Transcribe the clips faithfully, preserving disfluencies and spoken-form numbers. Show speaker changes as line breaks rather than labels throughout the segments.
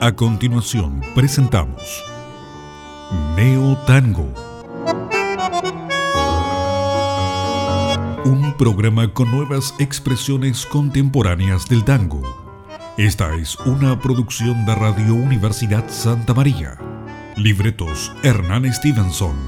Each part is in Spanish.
A continuación presentamos Neo Tango, un programa con nuevas expresiones contemporáneas del tango. Esta es una producción de Radio Universidad Santa María. Libretos Hernán Stevenson.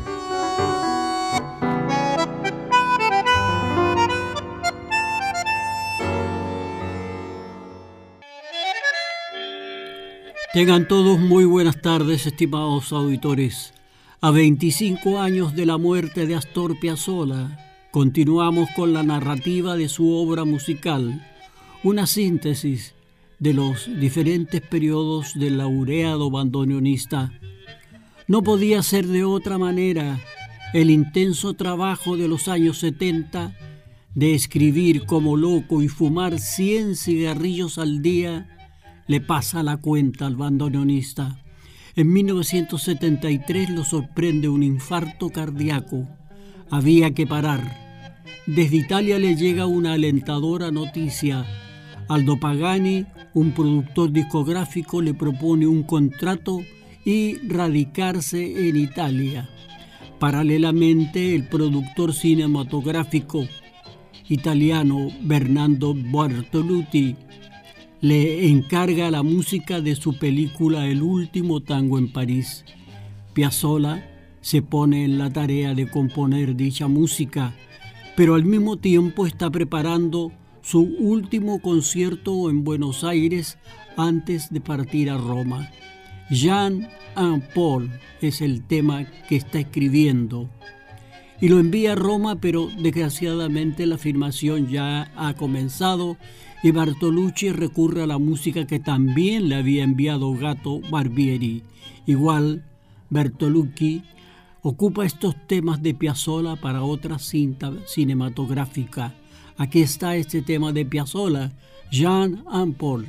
Tengan todos muy buenas tardes, estimados auditores. A veinticinco años de la muerte de Astor Piazzolla, continuamos con la narrativa de su obra musical, una síntesis de los diferentes periodos del laureado bandoneonista. No podía ser de otra manera. El intenso trabajo de los años setenta, de escribir como loco y fumar cien cigarrillos al día, le pasa la cuenta al bandoneonista. En mil novecientos setenta y tres lo sorprende un infarto cardíaco. Había que parar. Desde Italia le llega una alentadora noticia. Aldo Pagani, un productor discográfico, le propone un contrato y radicarse en Italia. Paralelamente, el productor cinematográfico italiano Bernardo Bertolucci le encarga la música de su película El último tango en París. Piazzolla se pone en la tarea de componer dicha música, pero al mismo tiempo está preparando su último concierto en Buenos Aires antes de partir a Roma. Jean and Paul es el tema que está escribiendo y lo envía a Roma, pero desgraciadamente la filmación ya ha comenzado y Bertolucci recurre a la música que también le había enviado Gato Barbieri. Igual, Bertolucci ocupa estos temas de Piazzolla para otra cinta cinematográfica. Aquí está este tema de Piazzolla, Jean and Paul.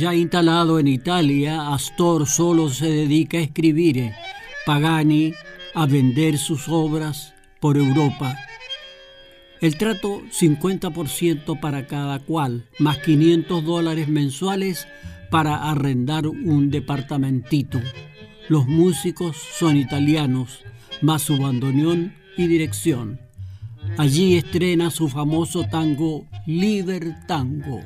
Ya instalado en Italia, Astor solo se dedica a escribir, Pagani a vender sus obras por Europa. El trato cincuenta por ciento para cada cual, más quinientos dólares mensuales para arrendar un departamentito. Los músicos son italianos, más su bandoneón y dirección. Allí estrena su famoso tango Libertango.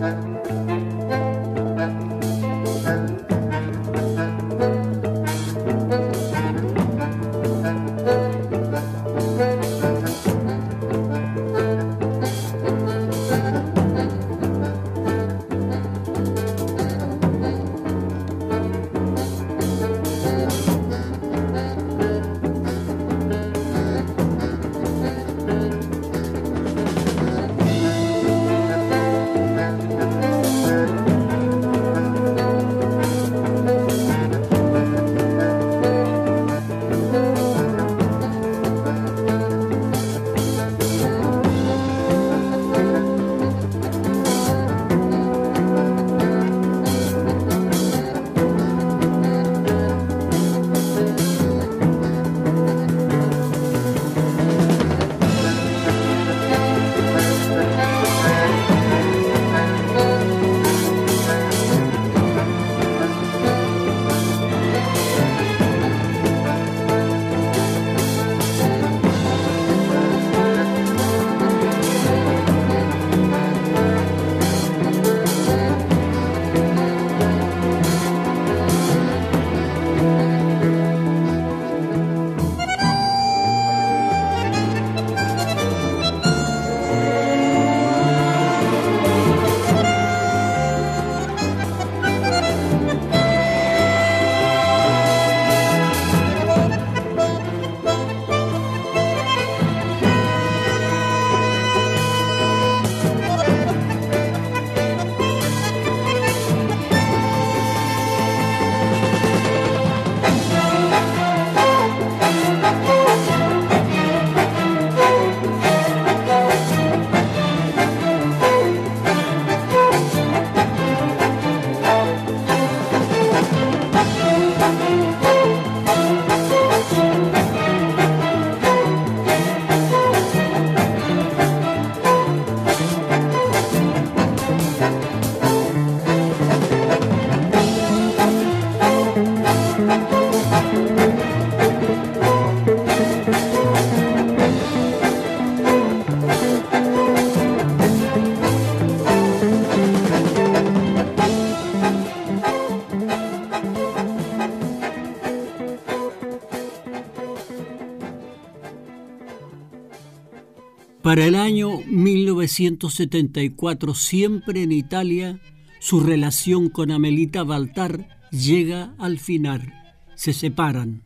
Para el año mil novecientos setenta y cuatro, siempre en Italia, su relación con Amelita Baltar llega al final. Se separan.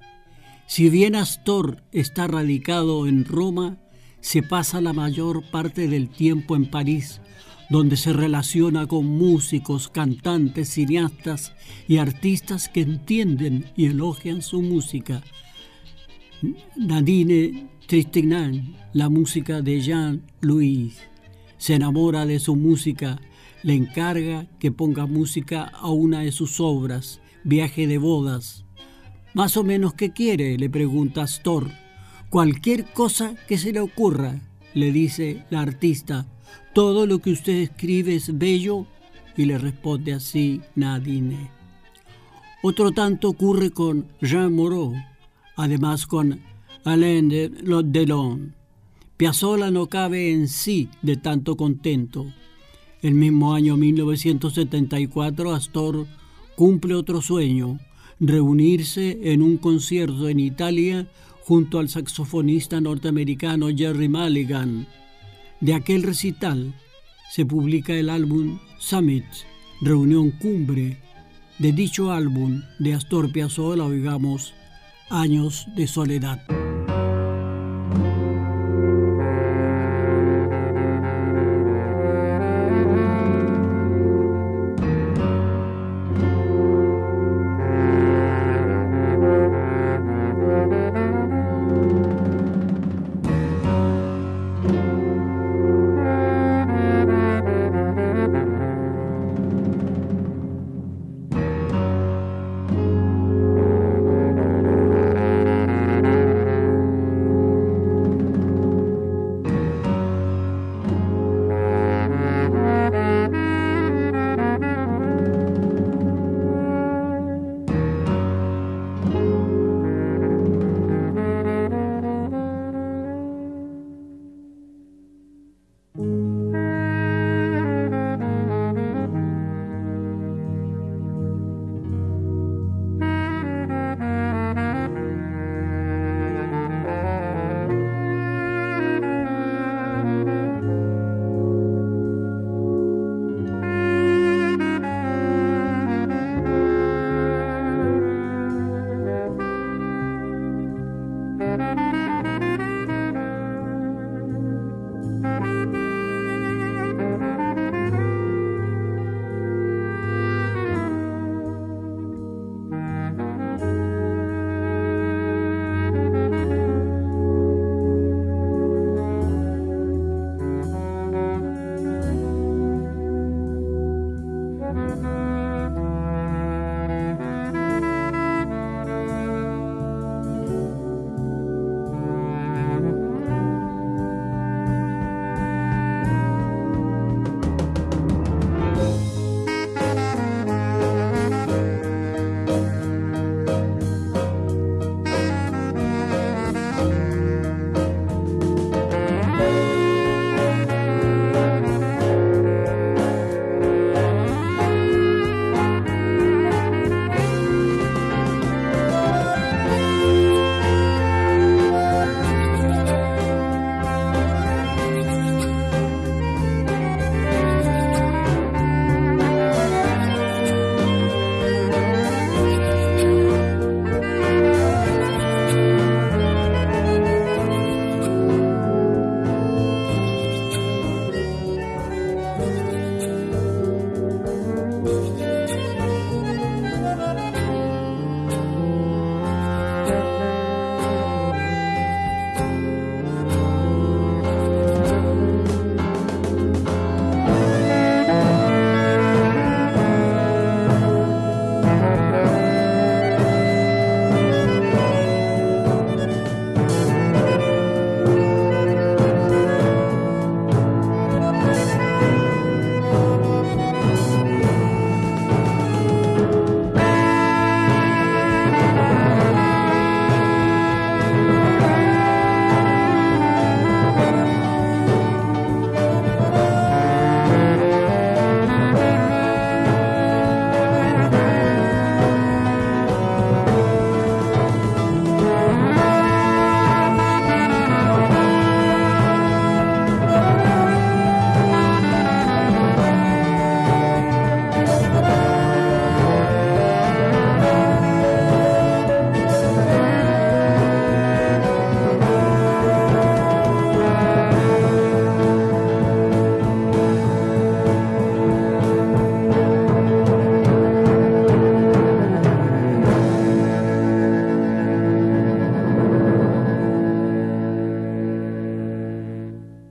Si bien Astor está radicado en Roma, se pasa la mayor parte del tiempo en París, donde se relaciona con músicos, cantantes, cineastas y artistas que entienden y elogian su música. Nadine Trintignant, la música de Jean-Louis, se enamora de su música, le encarga que ponga música a una de sus obras, Viaje de bodas. ¿Más o menos qué quiere?, le pregunta Astor. Cualquier cosa que se le ocurra, le dice la artista. Todo lo que usted escribe es bello, y le responde así Nadine. Otro tanto ocurre con Jean Moreau, además con Alain Delon. Piazzolla no cabe en sí de tanto contento. El mismo año mil novecientos setenta y cuatro, Astor cumple otro sueño, reunirse en un concierto en Italia junto al saxofonista norteamericano Gerry Mulligan. De aquel recital se publica el álbum Summit, reunión cumbre. De dicho álbum de Astor Piazzolla oigamos Años de soledad.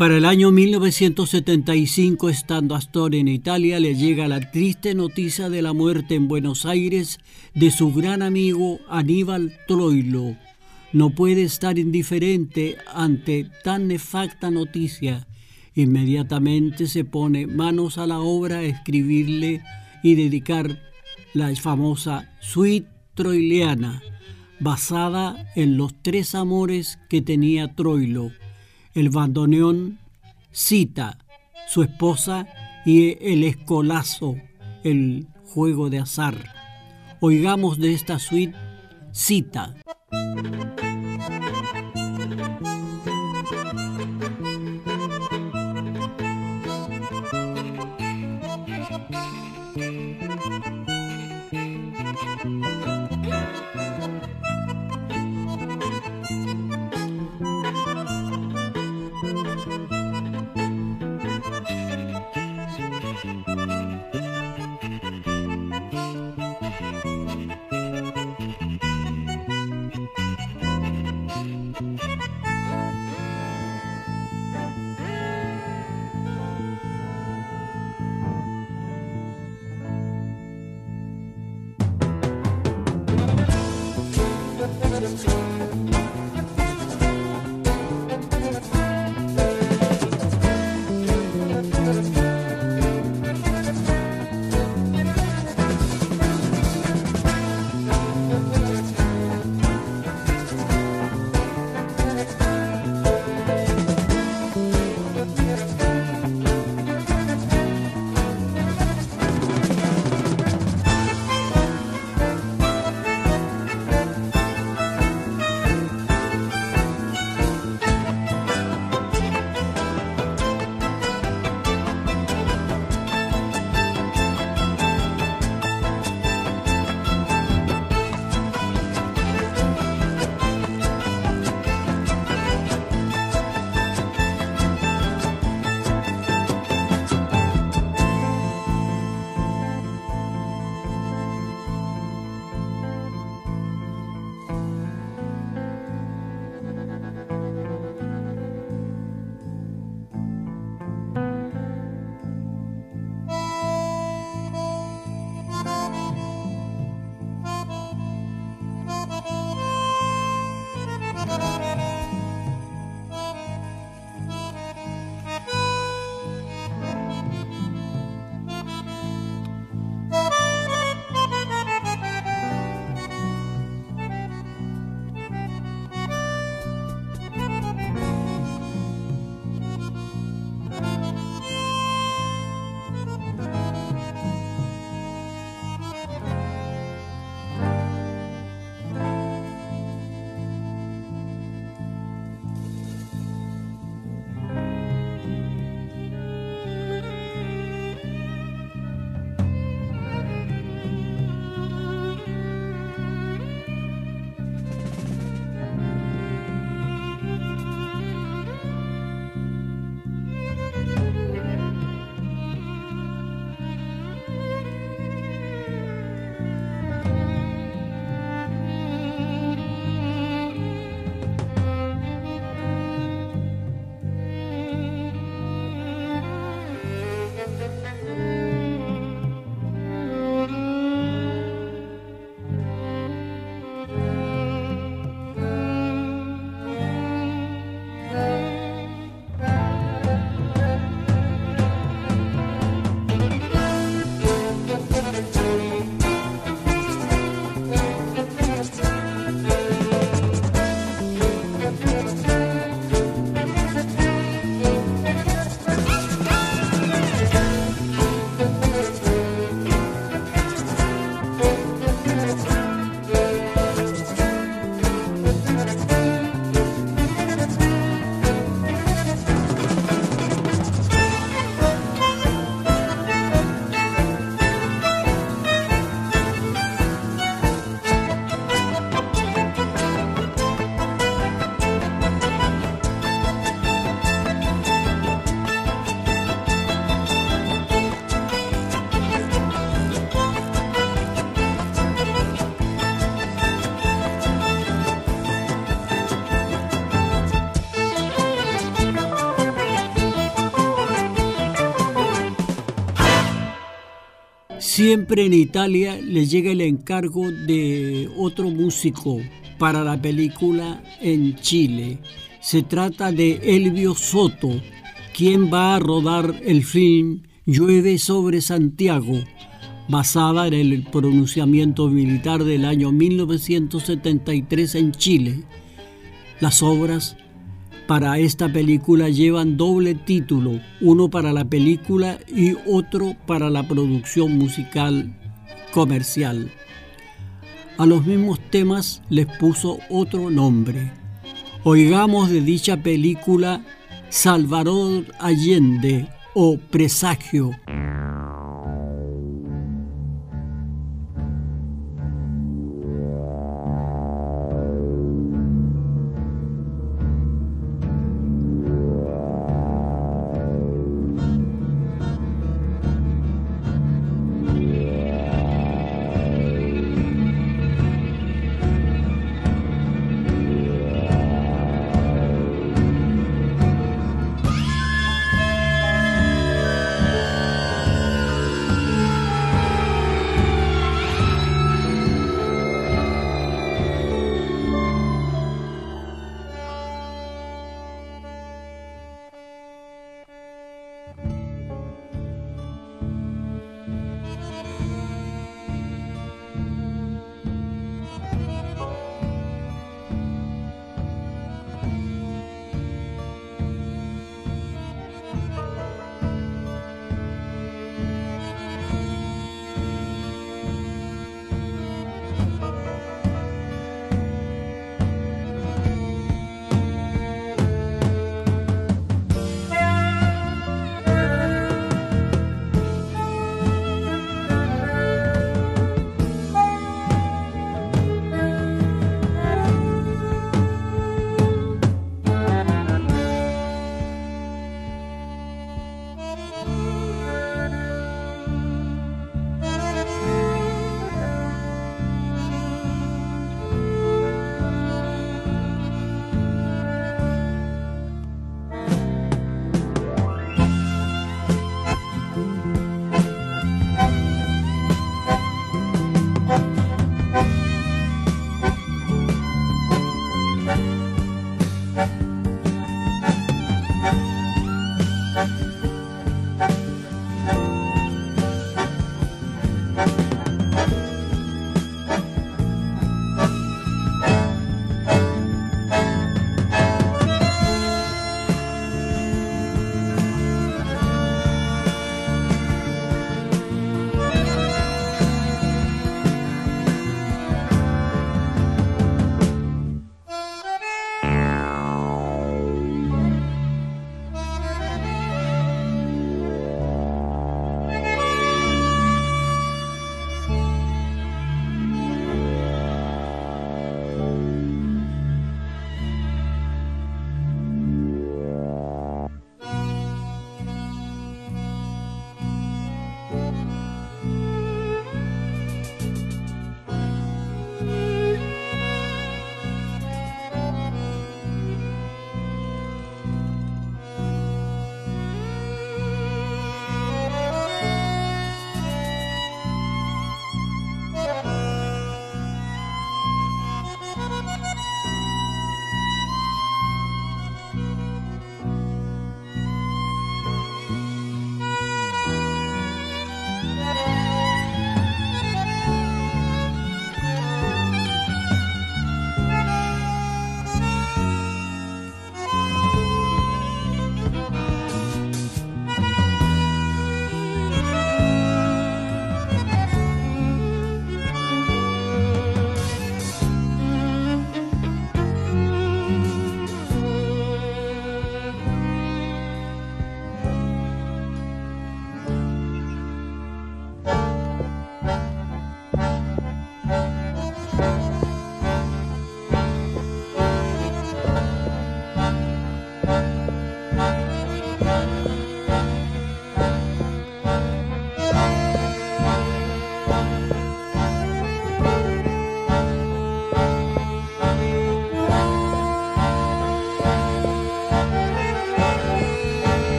Para el año mil novecientos setenta y cinco, estando Astor en Italia, le llega la triste noticia de la muerte en Buenos Aires de su gran amigo Aníbal Troilo. No puede estar indiferente ante tan nefasta noticia. Inmediatamente se pone manos a la obra a escribirle y dedicar la famosa Suite troiliana, basada en los tres amores que tenía Troilo: el bandoneón, Cita, su esposa, y el escolazo, el juego de azar. Oigamos de esta suite Cita. Siempre en Italia le llega el encargo de otro músico para la película en Chile. Se trata de Elvio Soto, quien va a rodar el film Llueve sobre Santiago, basada en el pronunciamiento militar del año mil novecientos setenta y tres en Chile. Las obras para esta película llevan doble título, uno para la película y otro para la producción musical comercial. A los mismos temas les puso otro nombre. Oigamos de dicha película Salvador Allende o Presagio.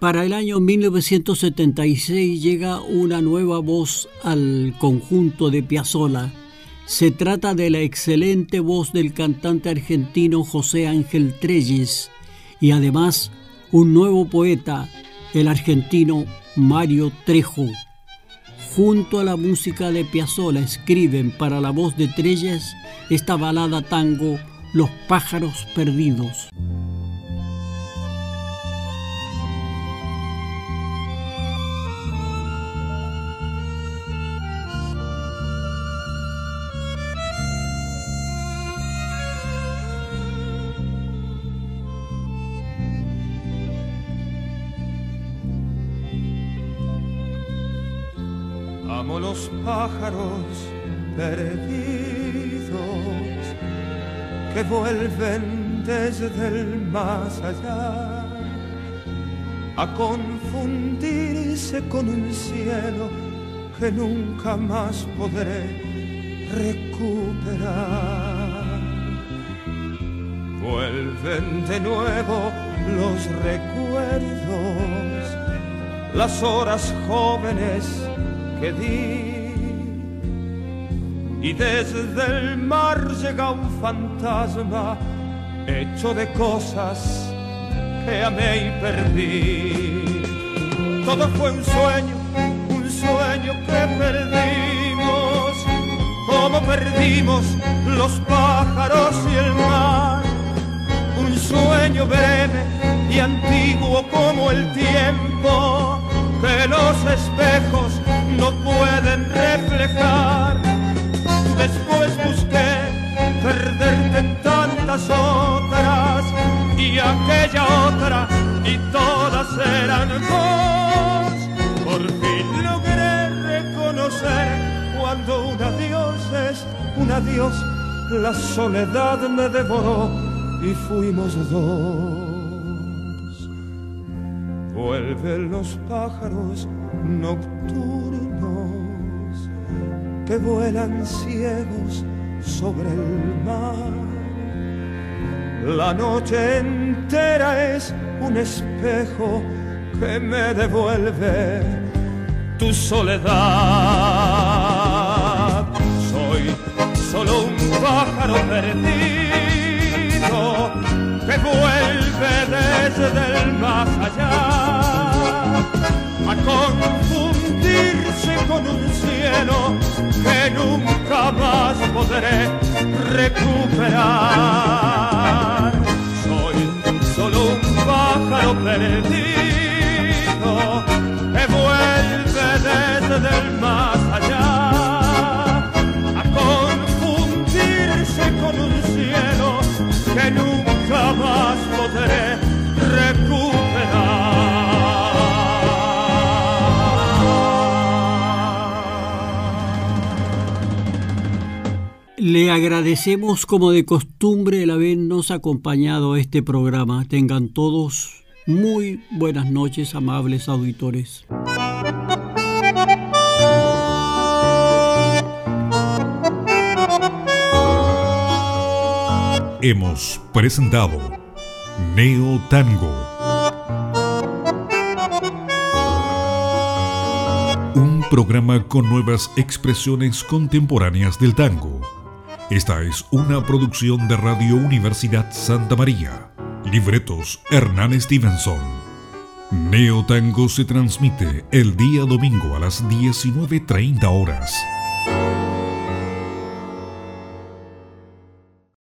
Para el año mil novecientos setenta y seis llega una nueva voz al conjunto de Piazzolla. Se trata de la excelente voz del cantante argentino José Ángel Trelles y además un nuevo poeta, el argentino Mario Trejo. Junto a la música de Piazzolla escriben para la voz de Trelles esta balada tango Los pájaros perdidos.
Amo los pájaros perdidos que vuelven desde el más allá a confundirse con un cielo que nunca más podré recuperar. Vuelven de nuevo los recuerdos, las horas jóvenes que di, y desde el mar llega un fantasma hecho de cosas que amé y perdí. Todo fue un sueño, un sueño que perdimos, como perdimos los pájaros y el mar. Un sueño breve y antiguo como el tiempo que los espejos no pueden reflejar. Después busqué perderte en tantas otras, y aquella otra y todas eran vos. Por fin logré reconocer cuando un adiós es un adiós. La soledad me devoró y fuimos dos. Vuelven los pájaros nocturnos que vuelan ciegos sobre el mar. La noche entera es un espejo que me devuelve tu soledad. Soy solo un pájaro perdido que vuelve desde el más allá a confundirse con un cielo que nunca más podré recuperar. Soy solo un pájaro perdido que vuelve desde el más allá a confundirse con un cielo que nunca más podré recuperar.
Le agradecemos como de costumbre el habernos acompañado a este programa. Tengan todos muy buenas noches, amables auditores.
Hemos presentado Neo Tango, un programa con nuevas expresiones contemporáneas del tango. Esta es una producción de Radio Universidad Santa María. Libretos Hernán Stevenson. Neo Tango se transmite el día domingo a las diecinueve treinta horas.